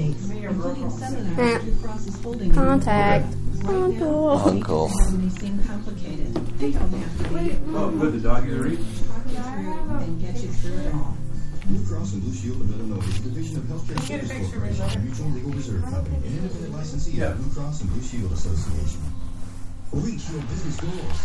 Contact. Uncle. Oh, good. The dog you read? Blue Cross and Blue Shield of Illinois, Division of Healthcare Service Corporation, Mutual Legal Reserve Company, and independent licensee of Blue Cross and Blue Shield Association. Reach your business goals.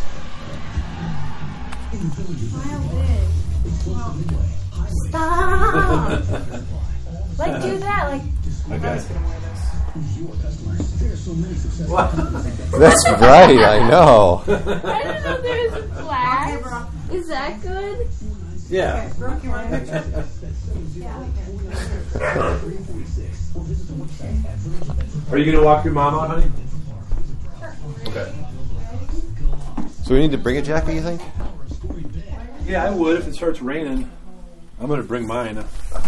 In Villages of Midway. Stop! Like, do that. Like, Okay. Your customers. There are so many successful That's right, I know. I didn't know there was a flash. Is that good? Yeah. Are you going to walk your mom out, honey? Okay. So we need to bring a jacket, you think? Yeah, I would if it starts raining. I'm going to bring mine.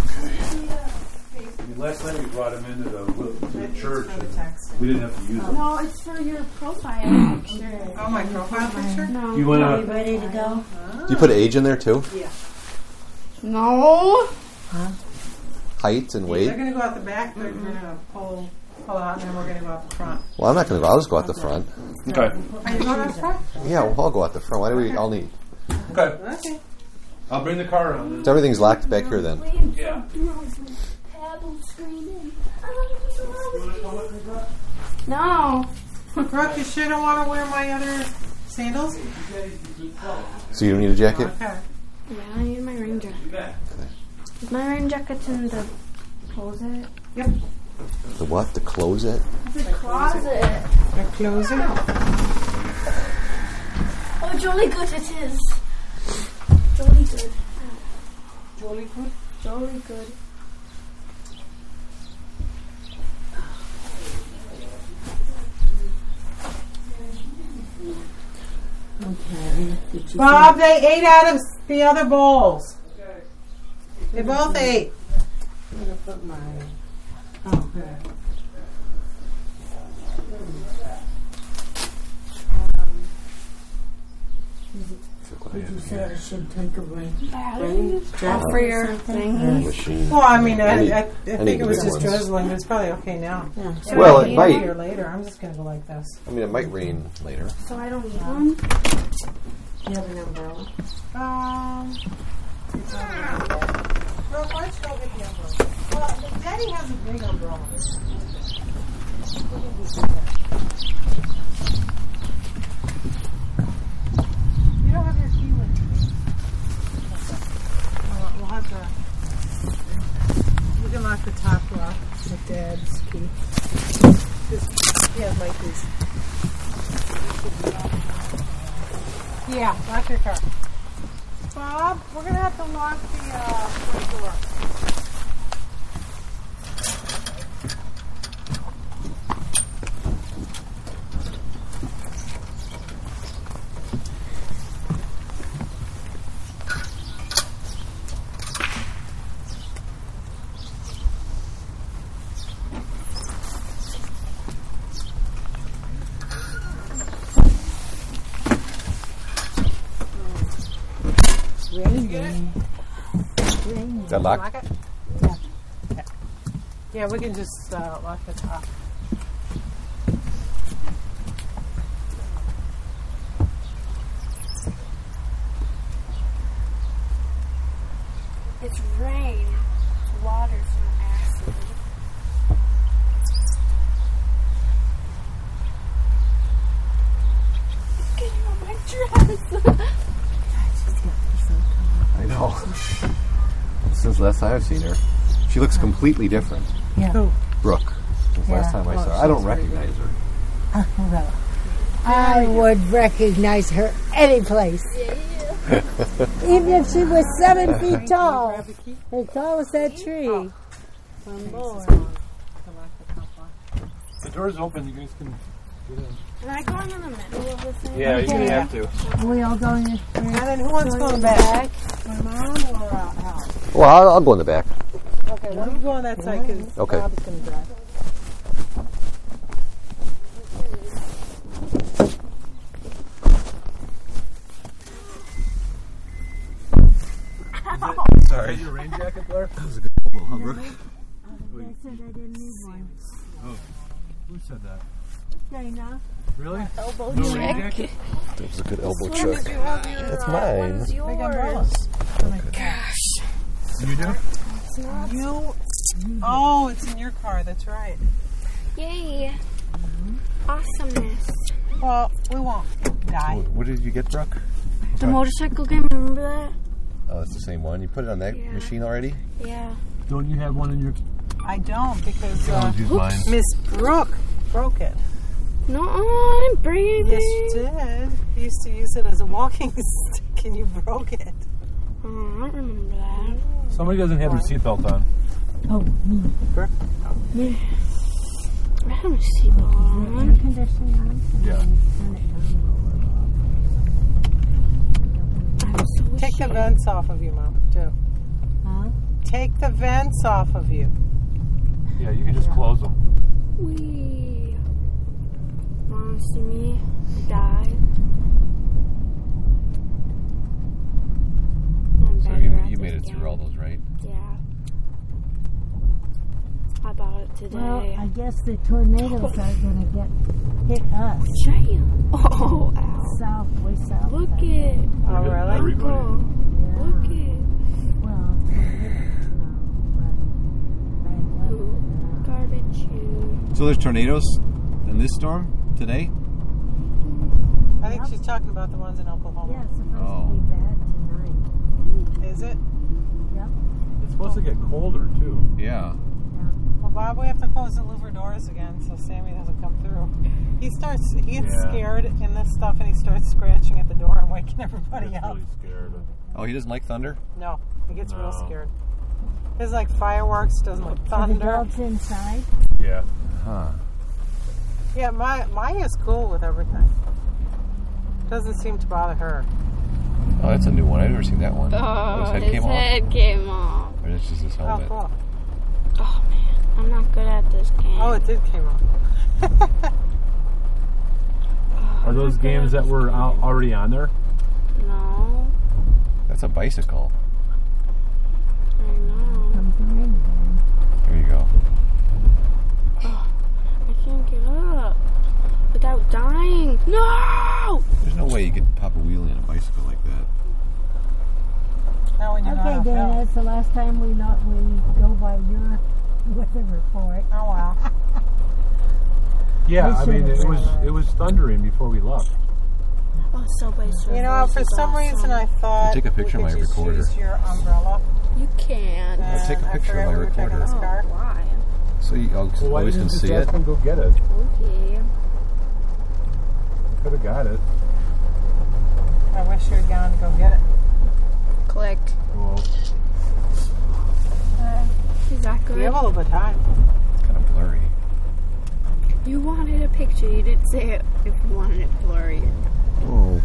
Last time we brought him into the church, and we didn't have to use it. No, it's for your profile picture. Oh, my profile picture? No. You went Are out. we ready to go? Do you put age in there too? No. Height and weight? They're going to go out the back. They're going to pull out, and then we're going to go out the front. Well, I'm not going to go. I'll just go out the front. Okay. Are you going out the front? Yeah, well, I'll go out the front. Why do we all need? Okay. Okay. I'll bring the car around. So everything's locked back here then. Yeah. No. Brooke, you sure don't want to wear my other sandals? So you don't need a jacket? Okay. Yeah, I need my rain jacket. Is my rain jacket in the closet? Yep. The what? The closet? The closet. The closet. Oh, jolly good it is. Jolly good. Jolly good. Jolly good. Okay. Did you Bob, they ate out of the other bowls. They both ate. I'm gonna put my. Oh, here. Did you say I should take a rain That's for your thing. Machine. Well, I mean, I need think it was bigger just ones. drizzling, but it's probably okay now. Yeah. Well, it Here might. later. I'm just going to go like this. I mean, it might rain later. So I don't need one. Do you have an umbrella? Well, why don't you go get the umbrella? Well, Daddy has a big umbrella. You don't have your key with you. We'll have to. We can lock the top lock with Dad's key. He has my keys. Yeah, lock your car. Bob, we're going to have to lock the front door. That locked? Lock it? Yeah. Yeah, we can just lock the top. It's rain. It's water, it's not acid. It's getting on my dress. I know. Since the last time I've seen her, she looks completely different. Yeah. Brooke. Since last time I saw her. I don't recognize her. I would recognize her any place. Even if she was 7 feet tall. As tall as that tree. The door's open. You guys can get in. Am I going in the middle of the thing? Yeah, you're going to have to. Are we all going this way? And then who wants to go in the back? My mom or Al? Well, I'll go in the back. Okay, well, you go on that side because Okay. Bob's going to drive. Sorry. Your rain jacket, Blair? That was a good one, huh, Brooke? I said I didn't need Oh, who said that? Dana. Really? Elbow No rain check. jacket? That was a good elbow This one is check. mine. That's mine. One's Big umbrella. yours. Oh my gosh. You do? It's not. You. Oh, it's in your car. That's right. Yay. Awesomeness. Well, we won't die. What did you get, Brooke? The motorcycle game, remember that? Oh, it's the same one. You put it on that Yeah. machine already? Yeah. Don't you have one in your... I don't because You always use mine. Miss Brooke broke it. No, I didn't break anything. Yes, you did. You used to use it as a walking stick and you broke it. Oh, I don't remember that. Somebody doesn't have their seatbelt on. Oh, me. Brooke? I have a seatbelt on. Air conditioning. Yeah. Turn it down. I'm so Take the ashamed. vents off of you, Mom, too. Huh? Take the vents off of you. Yeah, you can just close them. Wee. Mom, see me die. I'm So better at you made this it through game. all those, right? Yeah. I bought it today. Well, I guess the tornadoes are going to hit us. Jam. Oh, ow. South, way south. Look I it. think. Oh, really? Everybody. Uncle. Yeah. Look it. Well, tornadoes, no, but bad weather. Ooh, garbage chute. So there's tornadoes in this storm today? I think she's talking about the ones in Oklahoma. Yeah, it's supposed Oh. to be bad tonight. Is it? Yep. It's supposed to get colder, too. Yeah. Well, Bob, we have to close the louver doors again so Sammy doesn't come through. He gets Yeah. scared in this stuff and he starts scratching at the door and waking everybody He's up. really scared. Oh, he doesn't like thunder? No, he gets real No. scared. His like fireworks, doesn't like Are the thunder. dogs inside? Yeah. Huh. Yeah, Maya's cool with everything. Doesn't seem to bother her. Oh, that's a new one. I've never seen that one. Oh, his head his came off? head came off. Or it's just his Oh, helmet? cool. Oh, man. I'm not good at this game. Oh, it did came off. Are those games that were already on there? No. That's a bicycle. I know. Comes the rain again. There you go. I can't get up without dying. No! There's no way you could pop a wheelie on a bicycle like that. Now when you're not Okay, on Dana, film. it's the last time we go by your weather report. Oh, wow. Yeah, I mean, should've said that. it was thundering before we left. Oh, Subway Surfers You know, for is some awesome. reason I thought Take a picture we of could my just recorder. use your umbrella. You can. I'll take a And I picture of forgot my we were taking recorder. this car. Why? So you Well, why always didn't can you see just it? ask him to go get it? Okay. Could have got it. I wish you had gone to go get it. Click. Well, Is that good? You have a little bit of time. It's kind of blurry. You wanted a picture. You didn't say it if you wanted it blurry. Oh.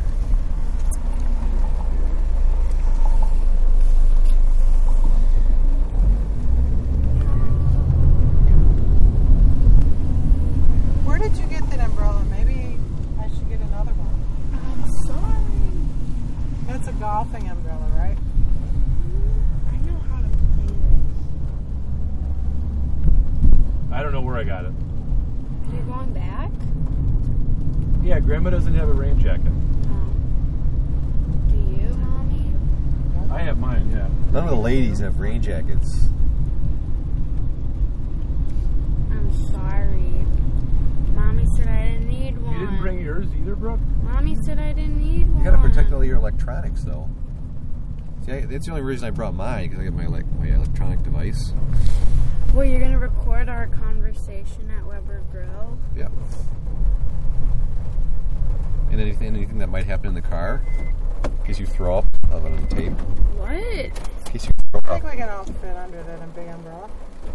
Where did you get that umbrella? Maybe I should get another one. I'm sorry. That's a golfing umbrella, right? I know how to play this. I don't know where I got it. Are you going back? Yeah, Grandma doesn't have a rain jacket. Oh. Do you, Mommy? I have mine, yeah. None of the ladies have rain jackets. I'm sorry. Mommy said I didn't need one. You didn't bring yours either, Brooke? Mommy said I didn't need one. You gotta protect all your electronics, though. See, that's the only reason I brought mine, because I got my electronic device. Well, you're gonna record our conversation at Weber Grill. Yep. And anything that might happen in the car, in case you throw up, I'll have it on tape. What? In case you throw I up. think we can all fit under that big umbrella.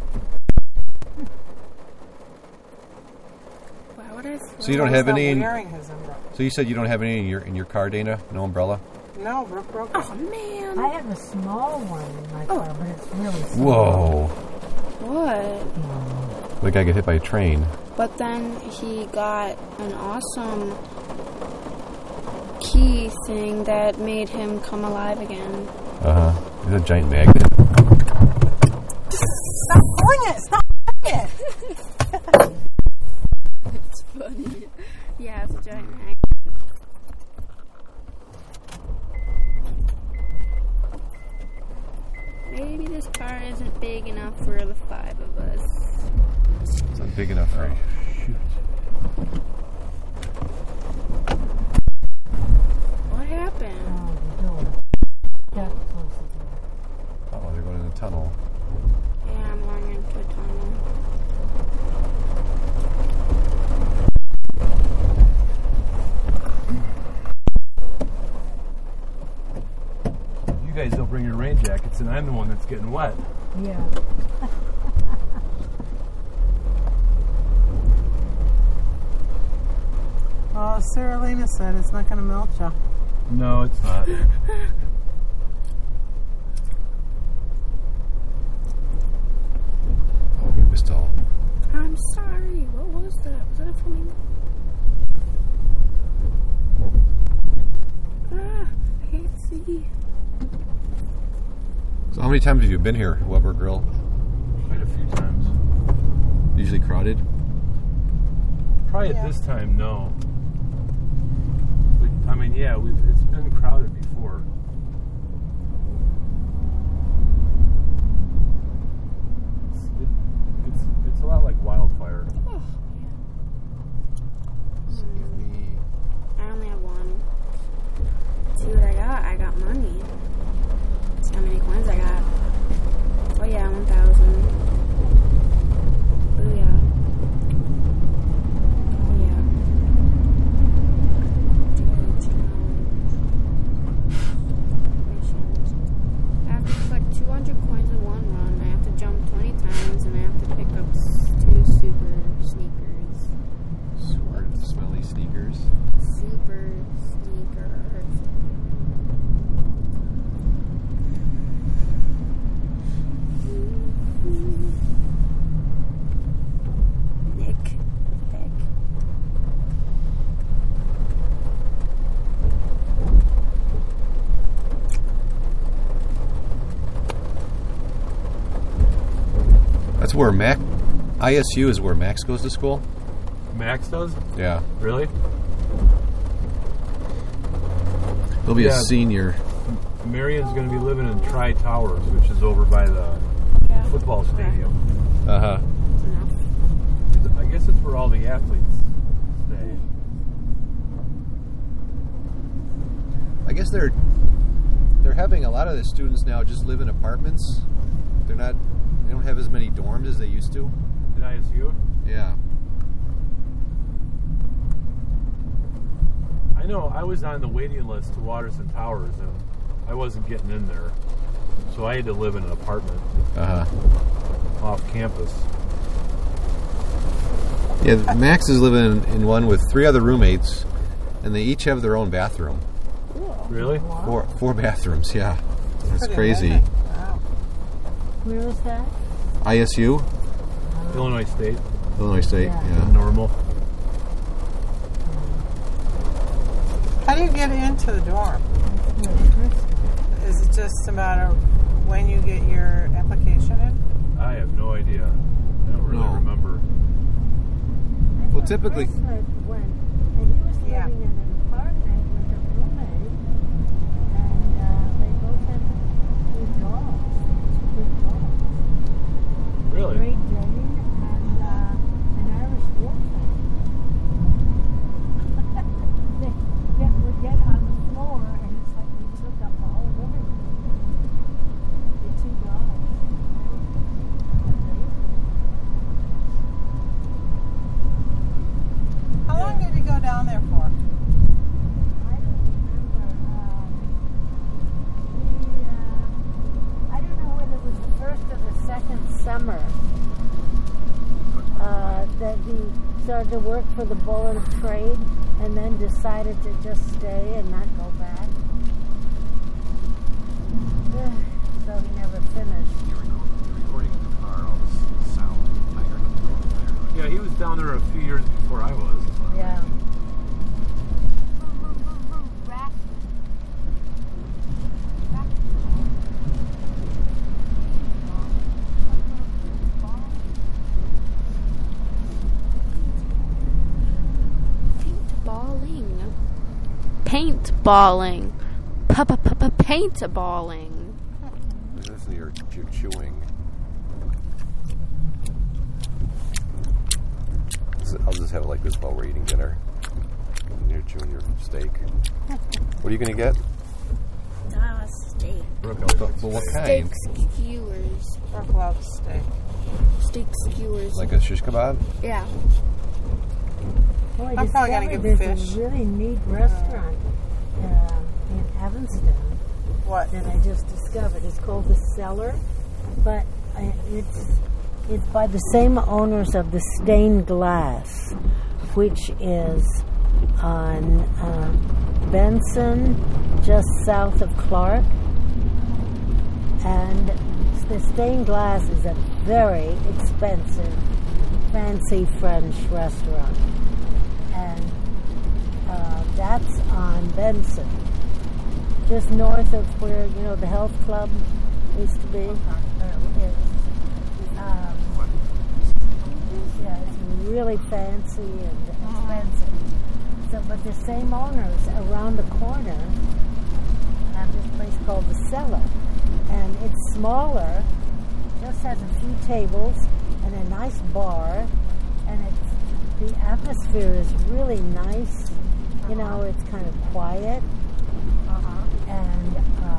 Why would I? So you don't have He's not any in, wearing his umbrella. so you said you don't have any in your car, Dana? No umbrella? No, Brooke broke it. Oh man. I have a small one in my car, but it's really small. Whoa. What? The guy got hit by a train. But then he got an awesome key thing that made him come alive again. Uh-huh. It's a giant magnet. Stop pulling it! Stop pulling it! It's funny. Yeah, it's a giant magnet. Maybe this car isn't big enough for the 5 of us. It's not big enough for you. What happened? Oh, the door. Got to close the door. Oh, they're going in the tunnel. Yeah, I'm going into a tunnel. You guys don't bring your rain jackets, and I'm the one that's getting wet. Yeah. Oh, Sarah Lena said it's not going to melt you. No, it's not. Oh, we missed all. I'm sorry. What was that? Was that a flamingo? Ah, I can't see. So how many times have you been here, Weber Grill? Quite a few times. Usually crowded? Probably at this time, no. I mean, yeah, it's been crowded before. It's a lot like Wildfire. Oh, So give me... I only have one. See what I got? I got money. See how many coins I got. Oh yeah, 1,000. Oh yeah. Oh yeah. Missions. I have to collect 200 coins in one run. I have to jump 20 times, and I have to pick up 2 super sneakers. Super smelly sneakers. Super sneakers. Nick. That's where ISU is where Max goes to school? Max does? Yeah. Really? He'll be a senior. Marion's going to be living in Tri Towers, which is over by the football stadium. Uh-huh. I guess it's where all the athletes stay. I guess they're having a lot of the students now just live in apartments. They don't have as many dorms as they used to. At ISU? Yeah. I know I was on the waiting list to Watterson Towers, and I wasn't getting in there. So I had to live in an apartment off campus. Yeah, Max is living in one with 3 other roommates, and they each have their own bathroom. Really? 4 bathrooms, yeah. That's Pretty crazy. amazing. Wow. Where is that? ISU? Illinois State. Illinois State, yeah. Normal. How do you get into the dorm? Is it just a matter of when you get your application in? I have no idea. I don't really remember. Well, typically... When he was living in an apartment with a roommate, and they both had 2 dogs. 2 dogs. Really? Great Dane and an Irish Wolfhound. They would get on the floor, and it's like we took up the whole living room. The 2 dogs. How long did you go down there for? I don't remember. I don't know whether it was the first or the second summer that he started to work for the Board of Trade and then decided to just stay and not go back. So he never finished. You're recording in the car, all this sound. Yeah, he was down there a few years before I was. Yeah. paintballing. Paintballing. This is your chewing. I'll just have it like this while we're eating dinner. And you're chewing your steak. What are you going to get? Steak. But what kind? Steak skewers. Brooke loves steak. Steak skewers. Like a shish kebab? Yeah. Boy, I'm probably gonna discovered get there's fish. a really neat restaurant in Evanston What? that I just discovered. It's called The Cellar, but it's by the same owners of the Stained Glass, which is on Benson, just south of Clark. And the Stained Glass is a very expensive, fancy French restaurant. And that's on Benson, just north of where, the health club used to be. Yeah, it's really fancy and expensive. So, but the same owners around the corner have this place called The Cellar. And it's smaller, just has a few tables and a nice bar, and the atmosphere is really nice. It's kind of quiet, and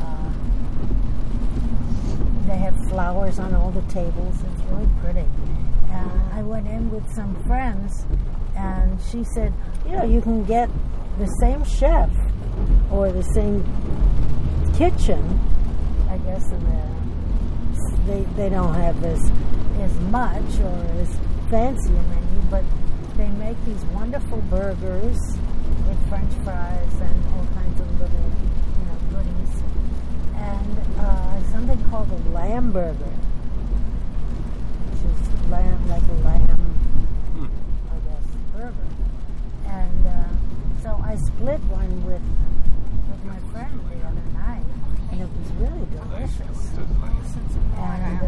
they have flowers on all the tables. It's really pretty. I went in with some friends, and she said, you can get the same chef or the same kitchen. I guess they don't have as much or as fancy a menu, but they make these wonderful burgers with French fries and all kinds of little goodies, and something called a lamb burger, which is like a lamb, I guess, burger. And so I split one with my friend the other night. And it was really delicious. And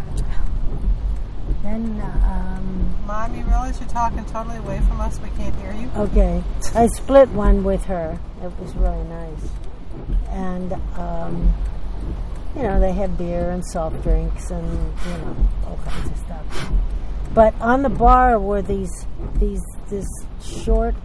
then... Mom, you realize you're talking totally away from us? We can't hear you. Okay. I split one with her. It was really nice. And, they had beer and soft drinks and, all kinds of stuff. But on the bar were this short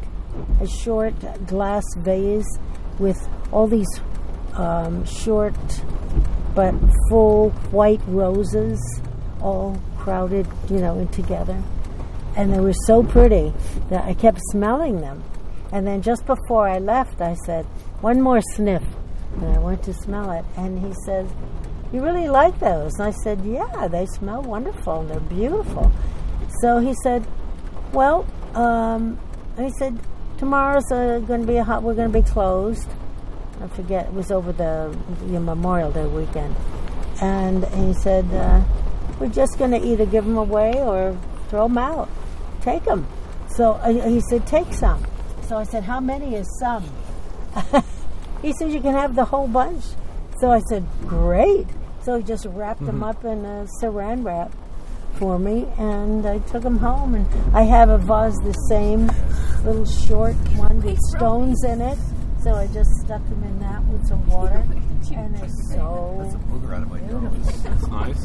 glass vase with all these short but full white roses all crowded, in together. And they were so pretty that I kept smelling them. And then just before I left, I said, one more sniff. And I went to smell it. And he says, you really like those? And I said, yeah, they smell wonderful and they're beautiful. So he said, well, tomorrow's going to be we're going to be closed. I forget, it was over the Memorial Day weekend. And he said, we're just going to either give them away or throw them out. Take them. So he said, take some. So I said, how many is some? He said, you can have the whole bunch. So I said, great. So he just wrapped them up in a saran wrap for me, and I took them home. And I have a vase, the same little short one with stones in it. So I just stuck them in that with some water, and they're so That's a booger out of my beautiful. nose. That's nice.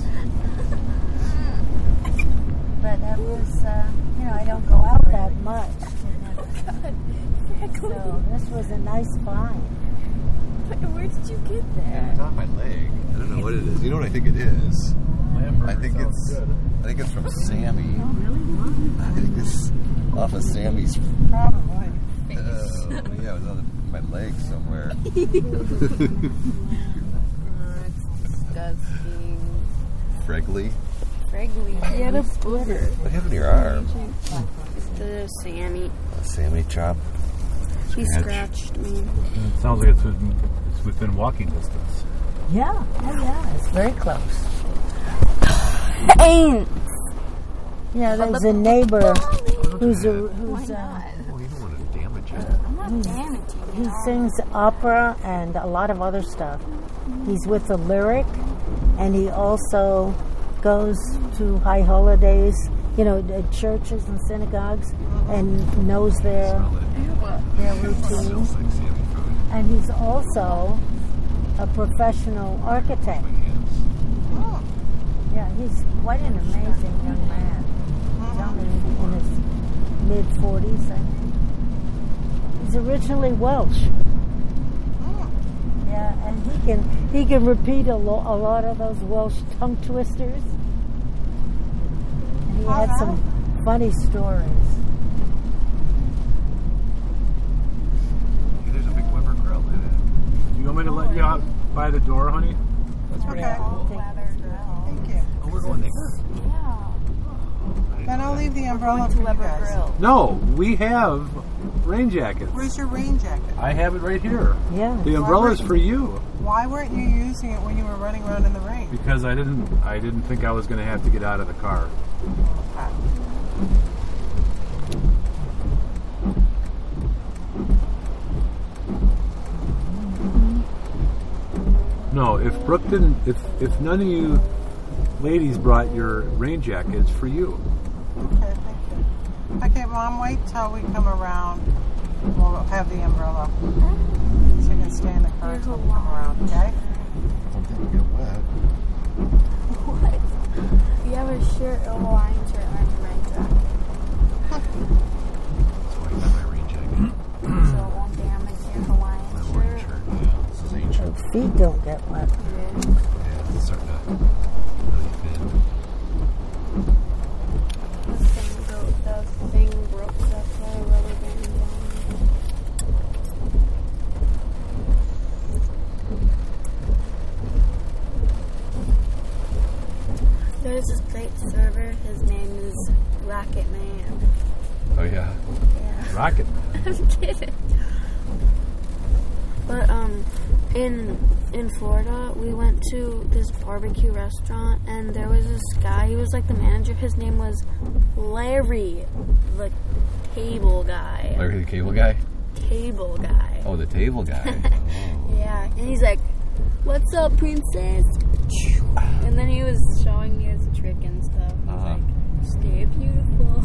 But that was, I don't go out that much. So this was a nice find. Where did you get It's that? not my leg. I don't know what it is. You know what I think it is? Lamb I think burger it's sounds good. I think it's from Sammy. I think it's off of Sammy's. Probably. Yeah, it was on my leg somewhere. It's disgusting. Fregley. He had a booger. What happened to your arm? The Sammy. A Sammy chop. He scratched me. It sounds like it's within walking distance. Yeah, it's very close. Ain't. Yeah, there's a neighbor who's Why not? Oh, you don't want to damage it. I'm not damaging he it. sings opera and a lot of other stuff. He's with the Lyric, and he also goes to high holidays at churches and synagogues, and knows their routine. And he's also a professional architect. Oh. Yeah, he's quite an amazing young man. He's only in his mid-40s, I think. He's originally Welsh. Yeah, and he can repeat a lot of those Welsh tongue twisters. And he had some funny stories. There's a big Weber grill. Do you want me to let you out by the door, honey? That's pretty Okay. cool. Thank you. Oh, we're going there. Then I'll leave the umbrella for you guys. No, we have rain jackets. Where's your rain jacket? I have it right here. Yeah. The umbrella's for you. Why weren't you using it when you were running around in the rain? Because I didn't think I was going to have to get out of the car. No, if Brooke didn't, if none of you ladies brought your rain jackets, for you. Okay, thank you. Okay, Mom, wait till we come around. We'll have the umbrella. So you can stay in the car until we come around, okay? Don't think we get wet. What? You have a shirt, a Hawaiian shirt, and a rain jacket. That's why I got my rain jacket. So it won't damage your Hawaiian My shirt. Hawaiian shirt. Yeah, this is ancient. Feet don't get wet. Yeah, it's starting to really thin. The thing broke. That's why I rubber band down. There's this great server. His name is Rocket Man. Oh, yeah. Yeah. Rocket. I'm kidding. But in Florida, we went to this barbecue restaurant, and there was this guy. He was like the manager. His name was Larry, the cable guy. Larry the cable guy? Cable guy. Oh, the table guy. Oh. Yeah, and he's like, "What's up, princess?" And then he was showing me his trick and stuff. He's like, "Stay beautiful."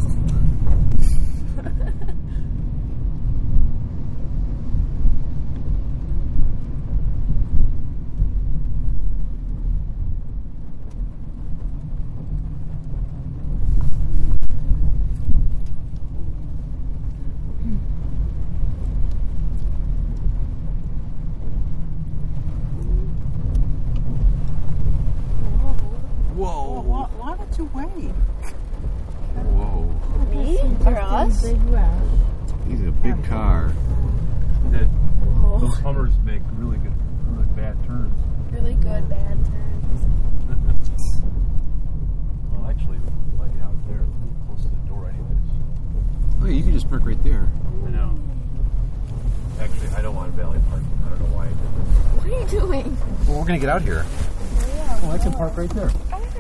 Whoa. Well, why don't you wait? Whoa. Me or us? Big rush. He's a big car. Those Hummers make really bad turns. Really good bad turns. Well, actually, like out there, we're close to the door anyways. Oh, yeah, you can just park right there. I know. Actually, I don't want valley parking. I don't know why I did this. What are you doing? Well, we're going to get out here. Oh, I can park right there.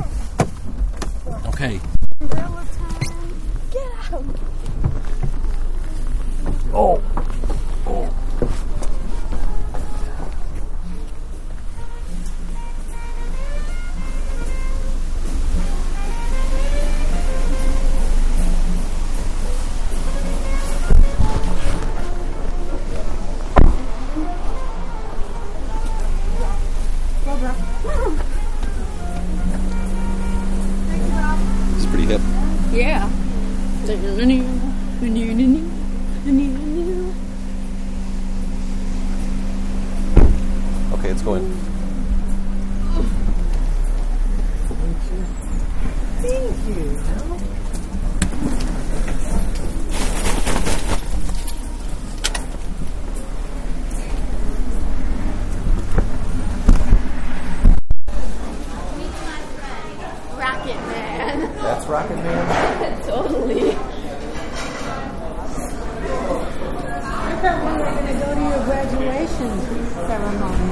Okay. Umbrella time. Get out. Oh. It's pretty hip. Yeah. Okay, it's going. Thank you. Rocket Man. That's Rocket Man? Totally. I thought we were going to go to your graduation ceremony.